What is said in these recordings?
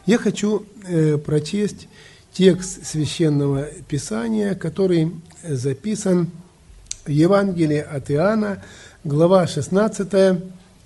Я хочу прочесть текст Священного Писания, который записан в Евангелии от Иоанна, глава 16,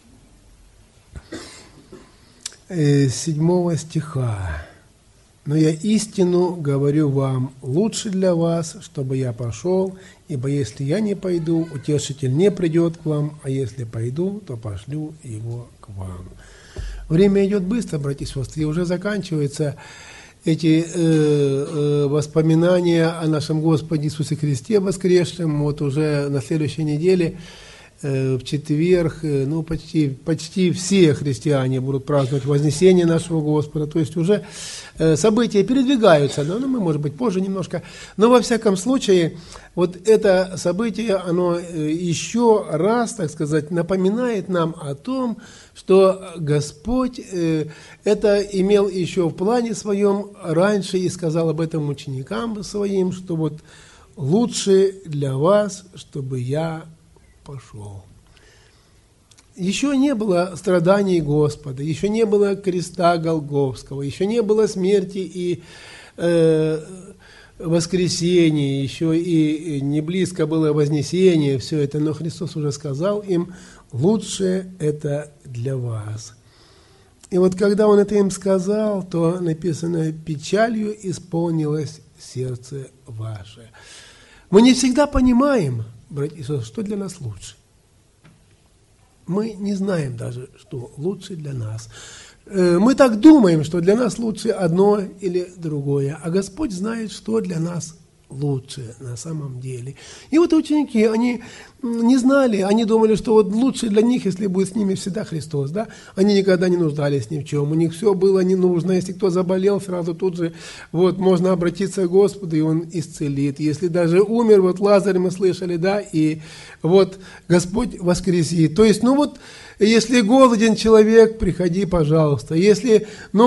7 стиха. «Но я истину говорю вам, лучше для вас, чтобы я пошел, ибо если я не пойду, утешитель не придет к вам, а если пойду, то пошлю его к вам». Время идет быстро, братья и сестры, и уже заканчиваются эти воспоминания о нашем Господе Иисусе Христе воскресшем. Вот уже на следующей неделе, в четверг, почти все христиане будут праздновать Вознесение нашего Господа. То есть уже события передвигаются, но мы, может быть, позже немножко. Но во всяком случае, вот это событие, оно еще раз, так сказать, напоминает нам о том, что Господь это имел еще в плане своем раньше и сказал об этом ученикам своим, что вот лучше для вас, чтобы я пошел. Еще не было страданий Господа, еще не было креста Голгофского, еще не было смерти и воскресения, еще и не близко было вознесение, все это, но Христос уже сказал им, лучше это для вас. И вот когда Он это им сказал, то написано, печалью исполнилось сердце ваше. Мы не всегда понимаем, братья и сестры, что для нас лучше. Мы не знаем даже, что лучше для нас. Мы так думаем, что для нас лучше одно или другое, а Господь знает, что для нас лучше на самом деле. И вот ученики, они не знали, они думали, что вот лучше для них, если будет с ними всегда Христос, да? Они никогда не нуждались ни в чем, у них все было не нужно. Если кто заболел, сразу тут же вот можно обратиться к Господу, и Он исцелит. Если даже умер, вот Лазарь мы слышали, да, и вот Господь воскресит. То есть, если голоден человек, приходи, пожалуйста. Если,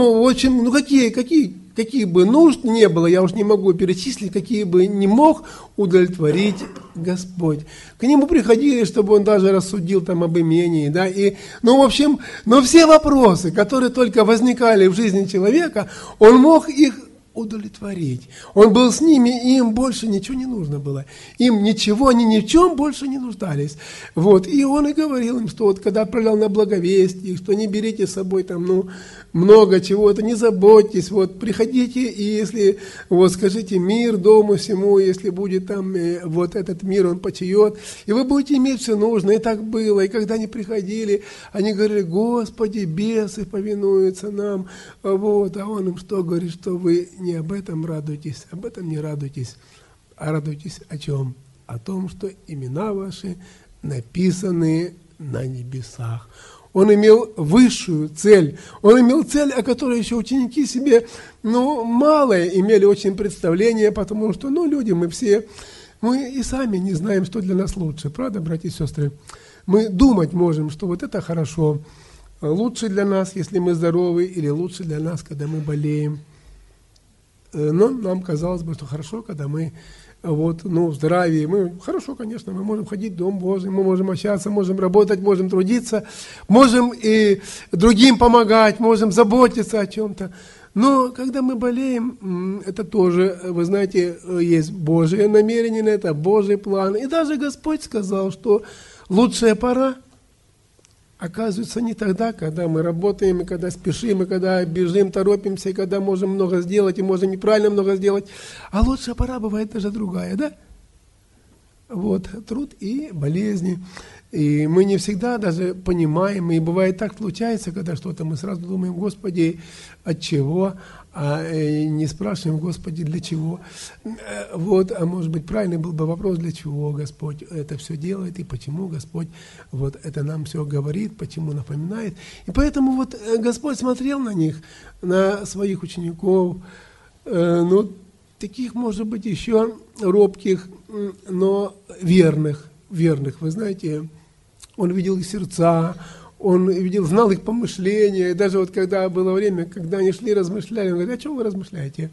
какие бы нужд не было, я уж не могу перечислить, какие бы не мог удовлетворить Господь. К Нему приходили, чтобы Он даже рассудил там об имении, да, и, все вопросы, которые только возникали в жизни человека, Он мог их удовлетворить. Он был с ними, и им больше ничего не нужно было. Им ничего, они ни в чем больше не нуждались. Вот. И Он и говорил им, что вот когда отправлял на благовестие, что не берите с собой там, много чего-то, не заботьтесь, вот, приходите, и если, вот, скажите мир дому всему, если будет там, вот этот мир, он почиет, и вы будете иметь все нужное. И так было. И когда они приходили, они говорили, Господи, бесы повинуются нам, вот, а Он им что говорит, что вы не об этом радуйтесь, об этом не радуйтесь, а радуйтесь о чем? О том, что имена ваши написаны на небесах. Он имел высшую цель. Он имел цель, о которой еще ученики себе, малое имели очень представление, потому что, люди мы все, мы и сами не знаем, что для нас лучше. Правда, братья и сестры? Мы думать можем, что вот это хорошо. Лучше для нас, если мы здоровы, или лучше для нас, когда мы болеем. Но нам казалось бы, что хорошо, когда мы в здравии. Хорошо, конечно, мы можем ходить в Дом Божий, мы можем общаться, можем работать, можем трудиться, можем и другим помогать, можем заботиться о чем-то. Но когда мы болеем, это тоже, вы знаете, есть Божие намерение на это, Божий план. И даже Господь сказал, что лучшая пора оказывается не тогда, когда мы работаем, и когда спешим, и когда бежим, торопимся, и когда можем много сделать, и можем неправильно много сделать. А лучшая пора бывает даже другая, да? Вот, труд и болезни. И мы не всегда даже понимаем, и бывает так случается, когда что-то мы сразу думаем, Господи, от чего? А не спрашиваем, Господи, для чего? Вот, а может быть, правильный был бы вопрос, для чего Господь это все делает, и почему Господь вот это нам все говорит, почему напоминает. И поэтому вот Господь смотрел на них, на своих учеников, таких, может быть, еще робких, но верных. Вы знаете, Он видел их сердца, Он видел, знал их помышления. И даже вот когда было время, когда они шли, размышляли, Он говорит, о чем вы размышляете?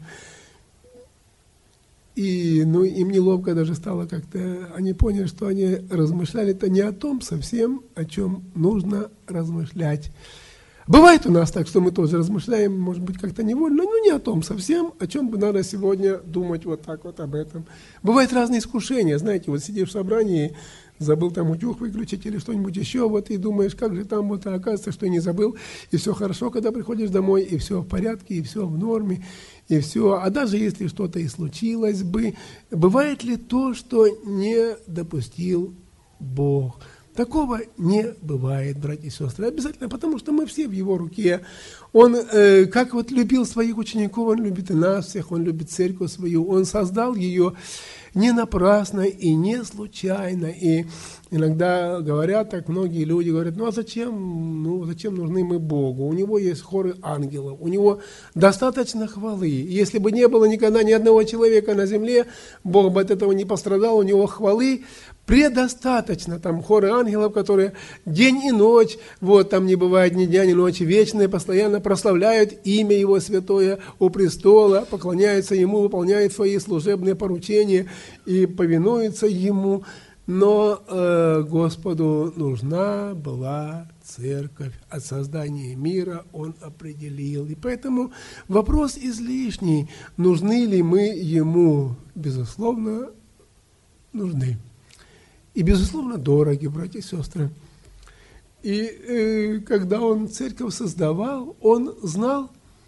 И им неловко даже стало как-то, они поняли, что они размышляли-то не о том совсем, о чем нужно размышлять. Бывает у нас так, что мы тоже размышляем, может быть, как-то невольно, но не о том совсем, о чем бы надо сегодня думать вот так вот об этом. Бывают разные искушения, знаете, вот сидишь в собрании, забыл там утюг выключить или что-нибудь еще, вот и думаешь, как же там, вот, а оказывается, что и не забыл, и все хорошо, когда приходишь домой, и все в порядке, и все в норме, и все. А даже если что-то и случилось бы, бывает ли то, что не допустил Бог? Такого не бывает, братья и сестры, обязательно, потому что мы все в Его руке. Он, как вот любил своих учеников, Он любит и нас всех, Он любит церковь свою, Он создал ее не напрасно и не случайно. И иногда говорят так, многие люди говорят, ну а зачем нужны мы Богу? У Него есть хоры ангелов, у Него достаточно хвалы. Если бы не было никогда ни одного человека на земле, Бог бы от этого не пострадал, у Него хвалы предостаточно, там хоры ангелов, которые день и ночь, вот там не бывает ни дня, ни ночи, вечные, постоянно прославляют имя Его святое у престола, поклоняются Ему, выполняют свои служебные поручения и повинуются Ему. Но Господу нужна была церковь. От создания мира Он определил. И поэтому вопрос излишний, нужны ли мы Ему, безусловно, нужны. И, безусловно, дороги, братья и сестры. И когда Он церковь создавал, Он знал,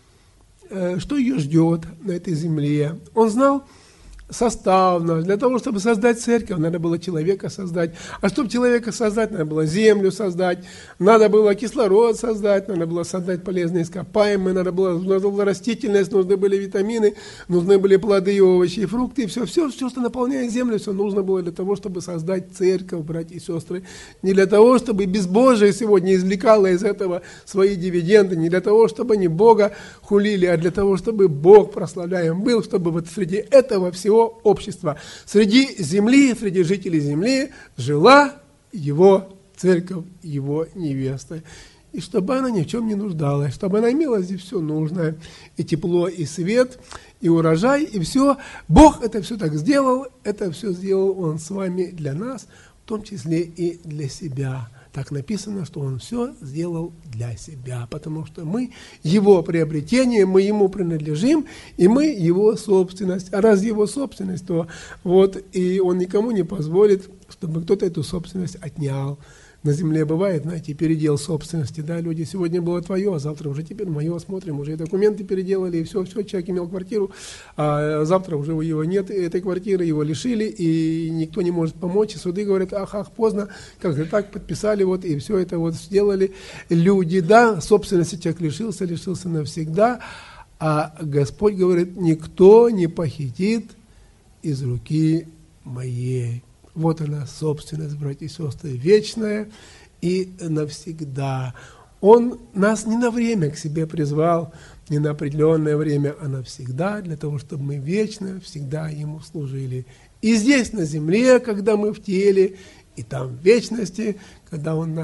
что ее ждет на этой земле. Он знал состав. Для того, чтобы создать церковь, надо было человека создать. А чтобы человека создать, надо было землю создать, надо было кислород создать, надо было создать полезные ископаемые, нужна была растительность, нужны были витамины, нужны были плоды, овощи и фрукты. И все, что наполняет землю, все нужно было для того, чтобы создать церковь, братья и сестры. Не для того, чтобы безбожие сегодня извлекало из этого свои дивиденды, не для того, чтобы они Бога хулили, а для того, чтобы Бог прославляем был, чтобы вот среди этого всего общества, среди земли, среди жителей земли жила Его церковь, Его невеста. И чтобы она ни в чем не нуждалась, чтобы она имела здесь все нужное, и тепло, и свет, и урожай, и все. Бог это все так сделал, это все сделал Он с вами для нас, в том числе и для себя. Так написано, что Он все сделал для себя, потому что мы Его приобретение, мы Ему принадлежим, и мы Его собственность. А раз Его собственность, то вот и Он никому не позволит, чтобы кто-то эту собственность отнял. На земле бывает, знаете, передел собственности, да, люди, сегодня было твое, а завтра уже теперь мое, смотрим, уже и документы переделали, и все, человек имел квартиру, а завтра уже его нет, этой квартиры, его лишили, и никто не может помочь, и суды говорят, ах, поздно, как же так, подписали, вот, и все это вот сделали люди, да, собственности человек лишился навсегда, а Господь говорит, никто не похитит из руки моей. Вот она, собственность, братья и сестры, вечная и навсегда. Он нас не на время к себе призвал, не на определенное время, а навсегда, для того, чтобы мы вечно, всегда Ему служили. И здесь, на земле, когда мы в теле, и там в вечности, когда Он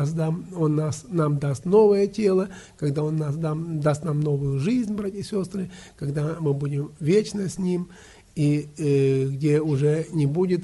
нам даст новое тело, когда Он даст нам новую жизнь, братья и сестры, когда мы будем вечно с Ним, и где уже не будет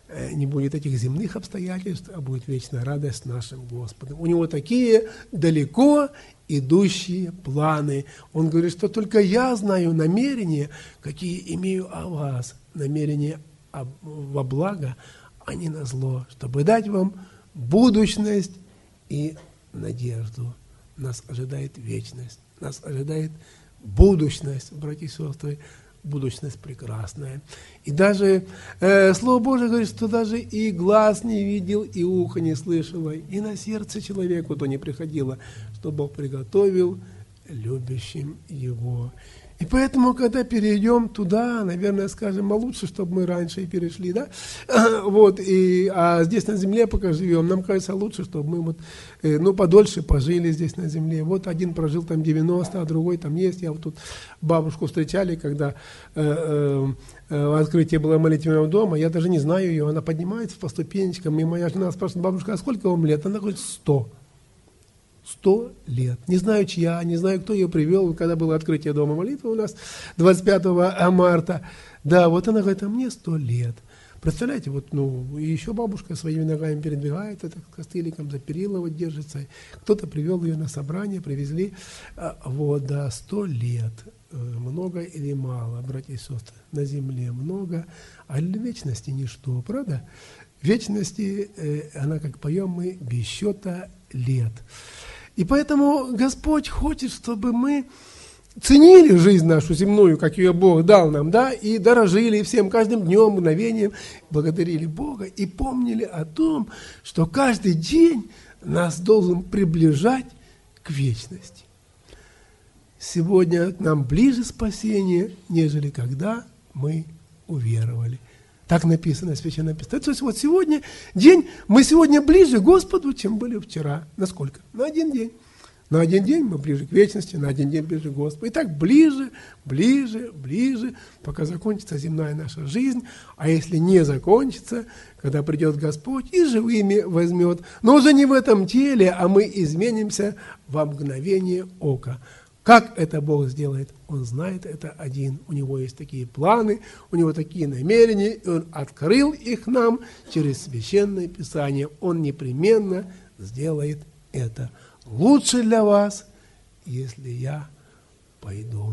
этих земных обстоятельств, а будет вечная радость с нашим Господом. У Него такие далеко идущие планы. Он говорит, что только я знаю намерения, какие имею о вас, намерения во благо, а не на зло, чтобы дать вам будущность и надежду. Нас ожидает вечность, нас ожидает будущность, братья и сестры, будущность прекрасная. И даже Слово Божие говорит, что даже и глаз не видел, и ухо не слышало, и на сердце человеку то не приходило, что Бог приготовил любящим Его. И поэтому, когда перейдем туда, наверное, скажем, а лучше, чтобы мы раньше и перешли, да? Вот, а здесь на земле пока живем, нам кажется лучше, чтобы мы вот, подольше пожили здесь на земле. Вот один прожил там 90, а другой там есть. Я вот тут бабушку встречали, когда открытие было молитвенного дома, я даже не знаю ее, она поднимается по ступенечкам, и моя жена спрашивает, бабушка, а сколько вам лет? Она говорит, 100. 100 лет. Не знаю, чья, не знаю, кто ее привел, когда было открытие дома молитвы у нас 25 марта. Да, вот она говорит, а мне 100 лет. Представляете, вот, и еще бабушка своими ногами передвигает, это костыликом за перила вот держится. Кто-то привел ее на собрание, привезли, 100 лет. Много или мало, братья и сестры? На земле много, а для вечности ничто, правда? В вечности, она, как поем мы, без счета лет. И поэтому Господь хочет, чтобы мы ценили жизнь нашу земную, как ее Бог дал нам, да, и дорожили всем, каждым днем, мгновением, благодарили Бога и помнили о том, что каждый день нас должен приближать к вечности. Сегодня к нам ближе спасение, нежели когда мы уверовали. Так написано в Священном Писании. То есть вот сегодня день, мы сегодня ближе к Господу, чем были вчера. Насколько? На один день. На один день мы ближе к вечности, на один день ближе к Господу. И так ближе, ближе, ближе, пока закончится земная наша жизнь. А если не закончится, когда придет Господь и живыми возьмет, но уже не в этом теле, а мы изменимся во мгновение ока. Как это Бог сделает? Он знает это один. У Него есть такие планы, у Него такие намерения, и Он открыл их нам через Священное Писание. Он непременно сделает это. Лучше для вас, если я пойду.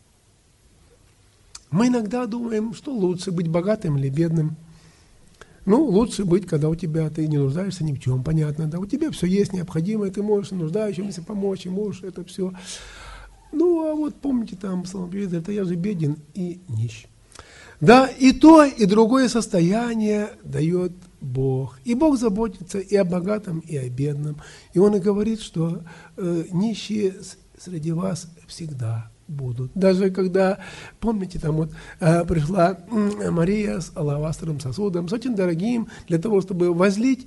Мы иногда думаем, что лучше быть богатым или бедным. Лучше быть, когда у тебя ты не нуждаешься ни в чем, понятно, да, у тебя все есть необходимое, ты можешь нуждающимся помочь, и можешь это все. А вот помните, там псалмопевец, это я же беден и нищ. Да, и то, и другое состояние дает Бог. И Бог заботится и о богатом, и о бедном. И Он и говорит, что нищие среди вас всегда будут. Даже когда, помните, там вот пришла Мария с алавастровым сосудом, с очень дорогим, для того, чтобы возлить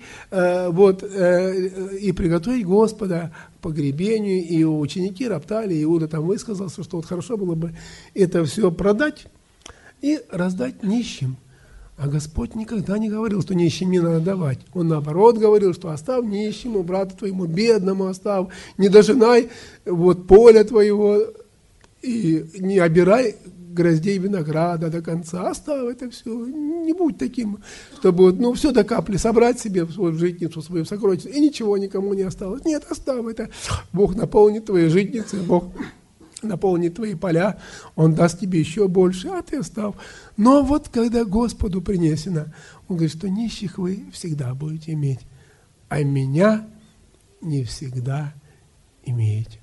и приготовить Господа к погребению, и ученики роптали, Иуда там высказался, что вот хорошо было бы это все продать и раздать нищим. А Господь никогда не говорил, что нищим не надо давать. Он наоборот говорил, что оставь нищему, брату твоему, бедному оставь, не дожинай поля твоего, и не обирай гроздей винограда до конца, оставь это все, не будь таким, чтобы все до капли собрать себе в свою житницу, в свою сокровищницу, и ничего никому не осталось. Нет, оставь это. Бог наполнит твои житницы, Бог наполнит твои поля, Он даст тебе еще больше, а ты оставь. Но вот когда Господу принесено, Он говорит, что нищих вы всегда будете иметь, а меня не всегда имеете.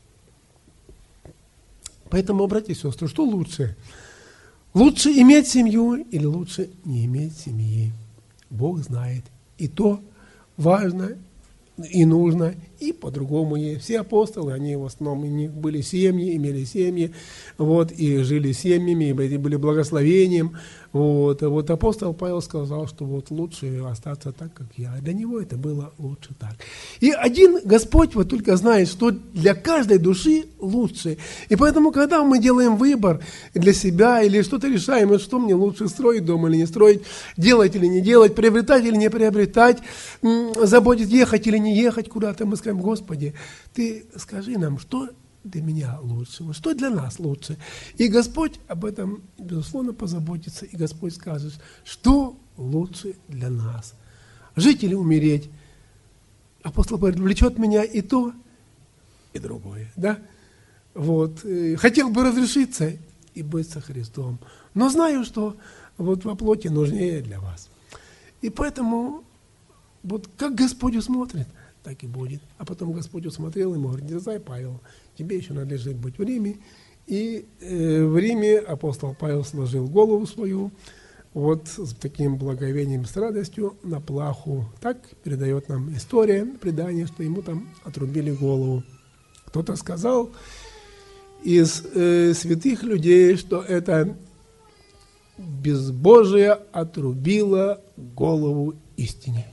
Поэтому, братья и сестры, что лучше? Лучше иметь семью или лучше не иметь семьи? Бог знает. И то важно, и нужно, и по-другому есть. Все апостолы, они в основном, у них были семьи, имели семьи, и жили семьями, и были благословением. Вот апостол Павел сказал, что лучше остаться так, как я. Для него это было лучше так. И один Господь только знает, что для каждой души лучше. И поэтому, когда мы делаем выбор для себя или что-то решаем, что мне лучше, строить дом или не строить, делать или не делать, приобретать или не приобретать, заботиться, ехать или не ехать куда-то, мы скажем, Господи, Ты скажи нам, что для меня лучше, что для нас лучше. И Господь об этом, безусловно, позаботится, и Господь скажет, что лучше для нас. Жить или умереть. Апостол говорит, влечет меня и то, и другое. Да? Хотел бы разрешиться и быть со Христом, но знаю, что во плоти нужнее для вас. И поэтому, как Господь усмотрит, так и будет. А потом Господь усмотрел ему, говорит, дерзай, Павел, тебе еще надлежит быть в Риме. И в Риме апостол Павел сложил голову свою, с таким благовением, с радостью на плаху. Так передает нам история, предание, что ему там отрубили голову. Кто-то сказал из святых людей, что это безбожие отрубило голову истине.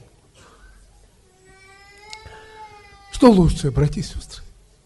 Что лучше, братья и сестры?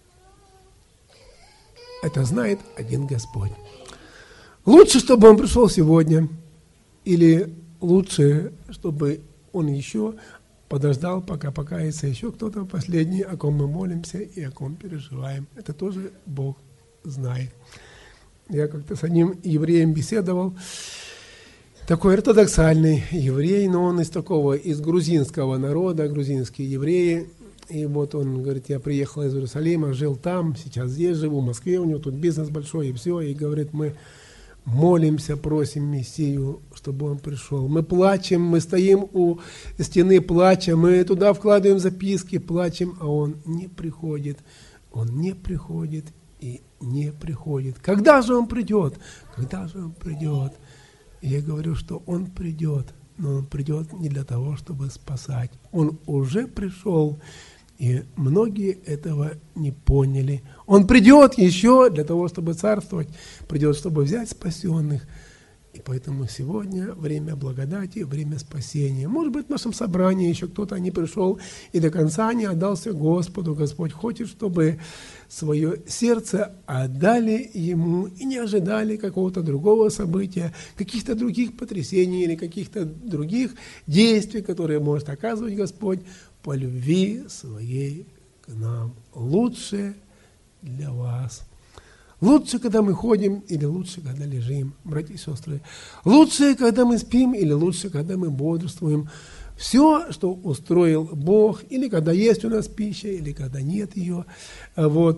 Это знает один Господь. Лучше, чтобы Он пришел сегодня, или лучше, чтобы Он еще подождал, пока покается еще кто-то последний, о ком мы молимся и о ком переживаем. Это тоже Бог знает. Я как-то с одним евреем беседовал, такой ортодоксальный еврей, но он из грузинского народа, грузинские евреи. И вот он говорит, я приехал из Иерусалима, жил там, сейчас здесь живу, в Москве, у него тут бизнес большой и все. И говорит, мы молимся, просим Мессию, чтобы он пришел. Мы плачем, мы стоим у стены плача, мы туда вкладываем записки, плачем, а он не приходит. Он не приходит и не приходит. Когда же он придет? Когда же он придет? И я говорю, что он придет, но он придет не для того, чтобы спасать. Он уже пришел, и многие этого не поняли. Он придет еще для того, чтобы царствовать, придет, чтобы взять спасенных. И поэтому сегодня время благодати, время спасения. Может быть, в нашем собрании еще кто-то не пришел и до конца не отдался Господу. Господь хочет, чтобы свое сердце отдали Ему и не ожидали какого-то другого события, каких-то других потрясений или каких-то других действий, которые может оказывать Господь по любви своей к нам. Лучше для вас. Лучше, когда мы ходим, или лучше, когда лежим, братья и сестры. Лучше, когда мы спим, или лучше, когда мы бодрствуем. Все, что устроил Бог, или когда есть у нас пища, или когда нет ее. Вот,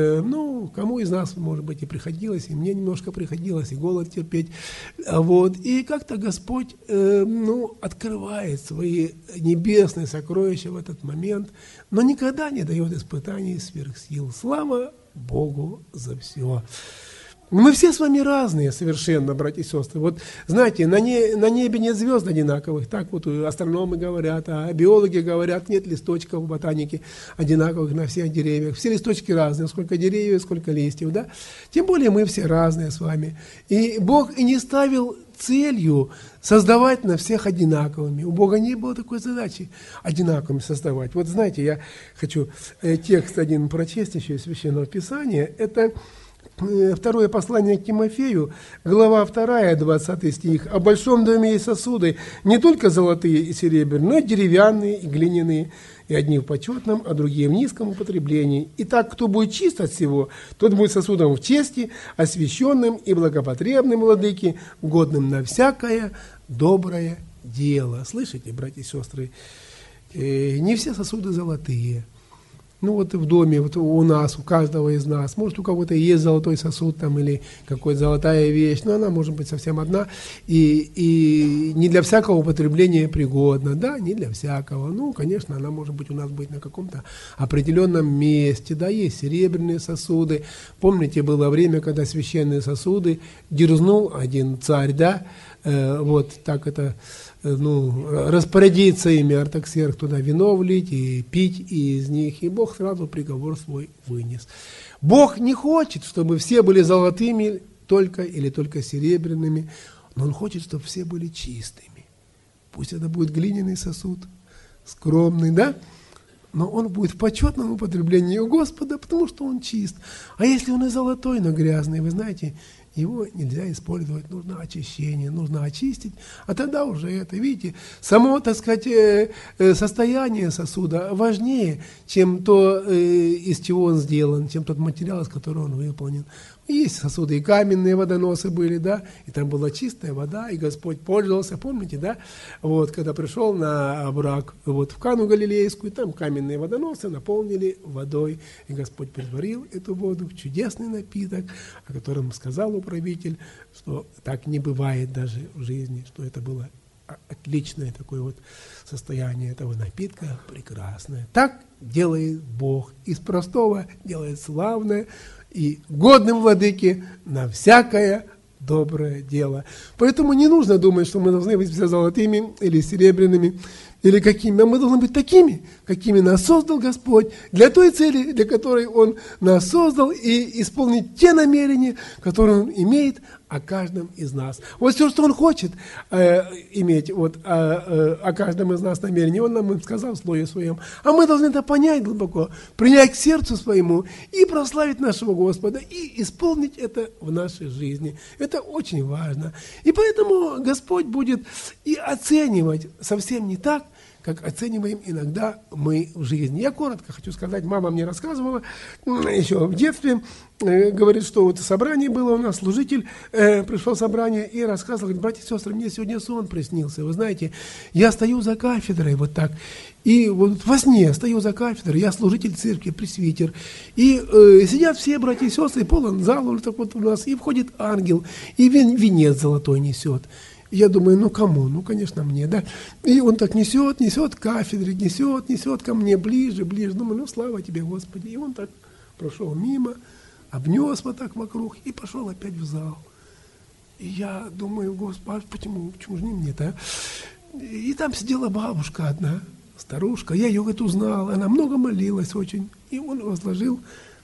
кому из нас, может быть, и приходилось, и мне немножко приходилось, и голод терпеть. Вот, и как-то Господь, открывает свои небесные сокровища в этот момент, но никогда не дает испытаний сверх сил. Слава Богу за все. Мы все с вами разные совершенно, братья и сестры. Вот, знаете, на небе нет звезд одинаковых, так вот астрономы говорят, а биологи говорят, нет листочков в ботанике одинаковых на всех деревьях. Все листочки разные, сколько деревьев, сколько листьев, да? Тем более мы все разные с вами. И Бог и не ставил целью создавать на всех одинаковыми. У Бога не было такой задачи одинаковыми создавать. Вот знаете, я хочу текст один прочесть еще из Священного Писания. Это второе послание к Тимофею, глава 2, 20 стих. «О большом доме есть сосуды, не только золотые и серебряные, но и деревянные и глиняные, и одни в почетном, а другие в низком употреблении. Итак, кто будет чист от всего, тот будет сосудом в чести, освященным и благопотребным, владыке, годным на всякое доброе дело». Слышите, братья и сестры? Не все сосуды золотые. Вот в доме, вот у нас, у каждого из нас, может, у кого-то есть золотой сосуд там или какая-то золотая вещь, но она может быть совсем одна и не для всякого употребления пригодна, да, не для всякого. Конечно, она может быть у нас быть на каком-то определенном месте, да, есть серебряные сосуды. Помните, было время, когда священные сосуды дерзнул один царь, да, вот так это, распорядиться ими, Артаксеркс, туда вино влить и пить из них, и Бог сразу приговор свой вынес. Бог не хочет, чтобы все были золотыми только или только серебряными, но Он хочет, чтобы все были чистыми. Пусть это будет глиняный сосуд, скромный, да? Но он будет в почетном употреблении у Господа, потому что он чист. А если он и золотой, но грязный, вы знаете, его нельзя использовать, нужно очищение, нужно очистить, а тогда уже это, видите, само, так сказать, состояние сосуда важнее, чем то, из чего он сделан, чем тот материал, из которого он выполнен. Есть сосуды и каменные водоносы были, да, и там была чистая вода, и Господь пользовался, помните, да, вот, когда пришел на брак, вот, в Кану Галилейскую, там каменные водоносы наполнили водой, и Господь притворил эту воду в чудесный напиток, о котором сказал управитель, что так не бывает даже в жизни, что это было отличное такое вот состояние этого напитка, прекрасное. Так делает Бог, из простого делает славное, и годным владыке на всякое доброе дело. Поэтому не нужно думать, что мы должны быть все золотыми или серебряными, или какими. А мы должны быть такими, какими нас создал Господь, для той цели, для которой Он нас создал, и исполнить те намерения, которые Он имеет о каждом из нас. Вот все, что Он хочет иметь о каждом из нас намерение, Он нам сказал в Слове Своем. А мы должны это понять глубоко, принять к сердцу своему и прославить нашего Господа, и исполнить это в нашей жизни. Это очень важно. И поэтому Господь будет и оценивать совсем не так, как оцениваем иногда мы в жизни. Я коротко хочу сказать, мама мне рассказывала еще в детстве, говорит, что вот собрание было у нас, служитель пришел в собрание и рассказывал, говорит, братья и сестры, мне сегодня сон приснился, вы знаете, я стою за кафедрой вот так, и вот во сне стою за кафедрой, я служитель церкви, пресвитер, и сидят все братья и сестры, полон зал вот так вот у нас, и входит ангел, и венец золотой несет. Я думаю, ну кому? Ну, конечно, мне, да. И он так несет к кафедре, несет ко мне ближе. Думаю, ну, слава тебе, Господи. И он так прошел мимо, обнес вот так вокруг и пошел опять в зал. И я думаю, Господи, почему же не мне-то? И там сидела бабушка одна, старушка. Я ее вот узнал, она много молилась очень. И он возложил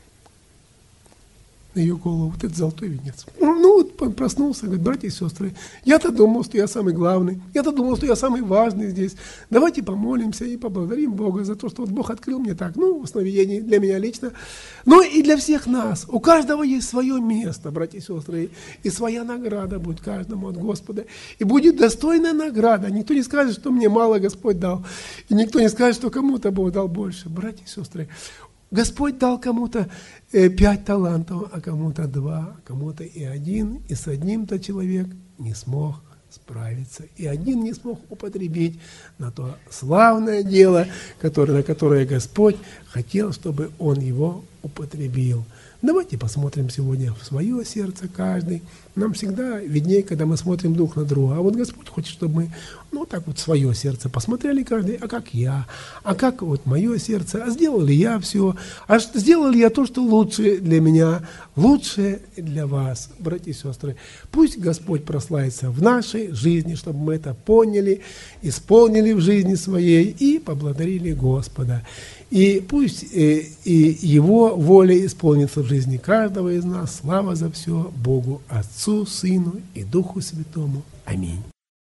на ее голову вот этот золотой венец. Ну, вот он проснулся, говорит, братья и сестры, я-то думал, что я самый главный, я-то думал, что я самый важный здесь. Давайте помолимся и поблагодарим Бога за то, что вот Бог открыл мне так, ну, в сновидении для меня лично, но и для всех нас. У каждого есть свое место, братья и сестры, и своя награда будет каждому от Господа. И будет достойная награда. Никто не скажет, что мне мало Господь дал, и никто не скажет, что кому-то Бог дал больше. Братья и сестры, Господь дал кому-то 5 талантов, а кому-то 2, кому-то и 1, и с одним-то человек не смог справиться, и один не смог употребить на то славное дело, на которое Господь хотел, чтобы он его употребил. Давайте посмотрим сегодня в свое сердце каждый. Нам всегда виднее, когда мы смотрим друг на друга. А вот Господь хочет, чтобы мы, ну, так вот в свое сердце посмотрели каждый, а как я, а как вот мое сердце, а сделал ли я все, а сделал ли я то, что лучше для меня, лучше для вас, братья и сестры. Пусть Господь прославится в нашей жизни, чтобы мы это поняли, исполнили в жизни своей и поблагодарили Господа. И пусть и Его воля исполнится в жизни каждого из нас. Слава за все Богу, Отцу, Сыну и Духу Святому. Аминь.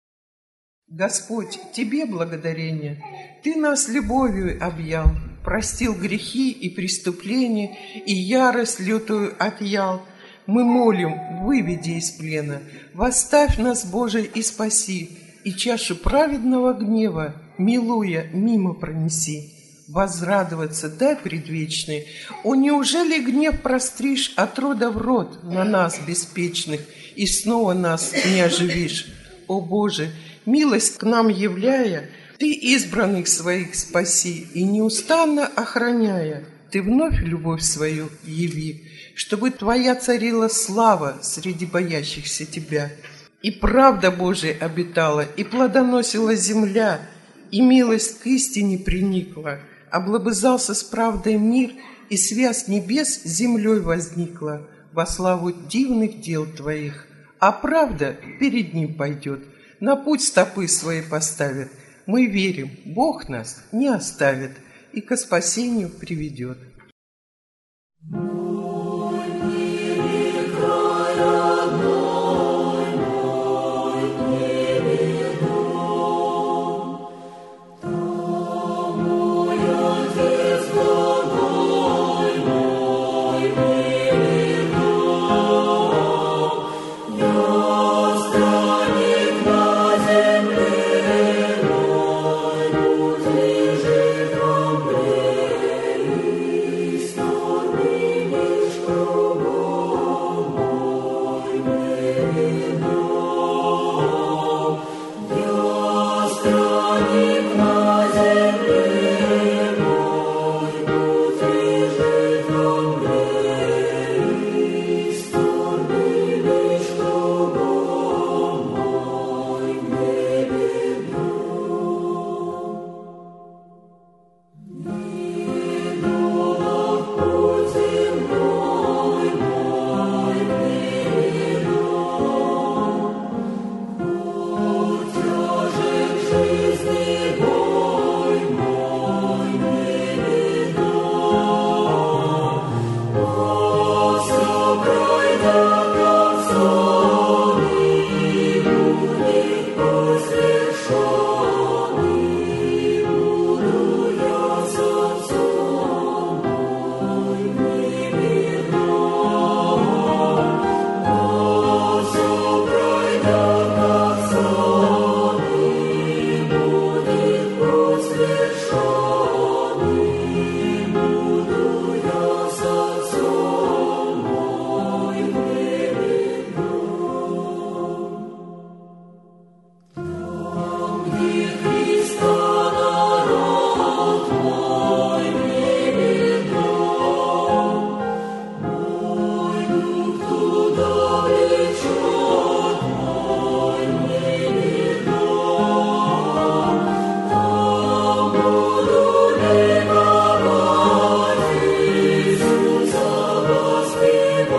Господь, Тебе благодарение. Ты нас любовью объял, простил грехи и преступления, и ярость лютую отъял. Мы молим, выведи из плена, восставь нас, Боже, и спаси, и чашу праведного гнева, милуя, мимо пронеси. Возрадоваться дай предвечный. О, неужели гнев простришь от рода в род на нас беспечных, и снова нас не оживишь? О Боже, милость к нам являя, Ты избранных своих спаси, и неустанно охраняя, Ты вновь любовь свою яви, чтобы Твоя царила слава среди боящихся Тебя. И правда Божия обитала, и плодоносила земля, и милость к истине приникла. Облобызался с правдой мир, и связь небес с землей возникла во славу дивных дел Твоих. А правда перед Ним пойдет, на путь стопы свои поставит. Мы верим, Бог нас не оставит и ко спасению приведет.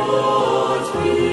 Господи.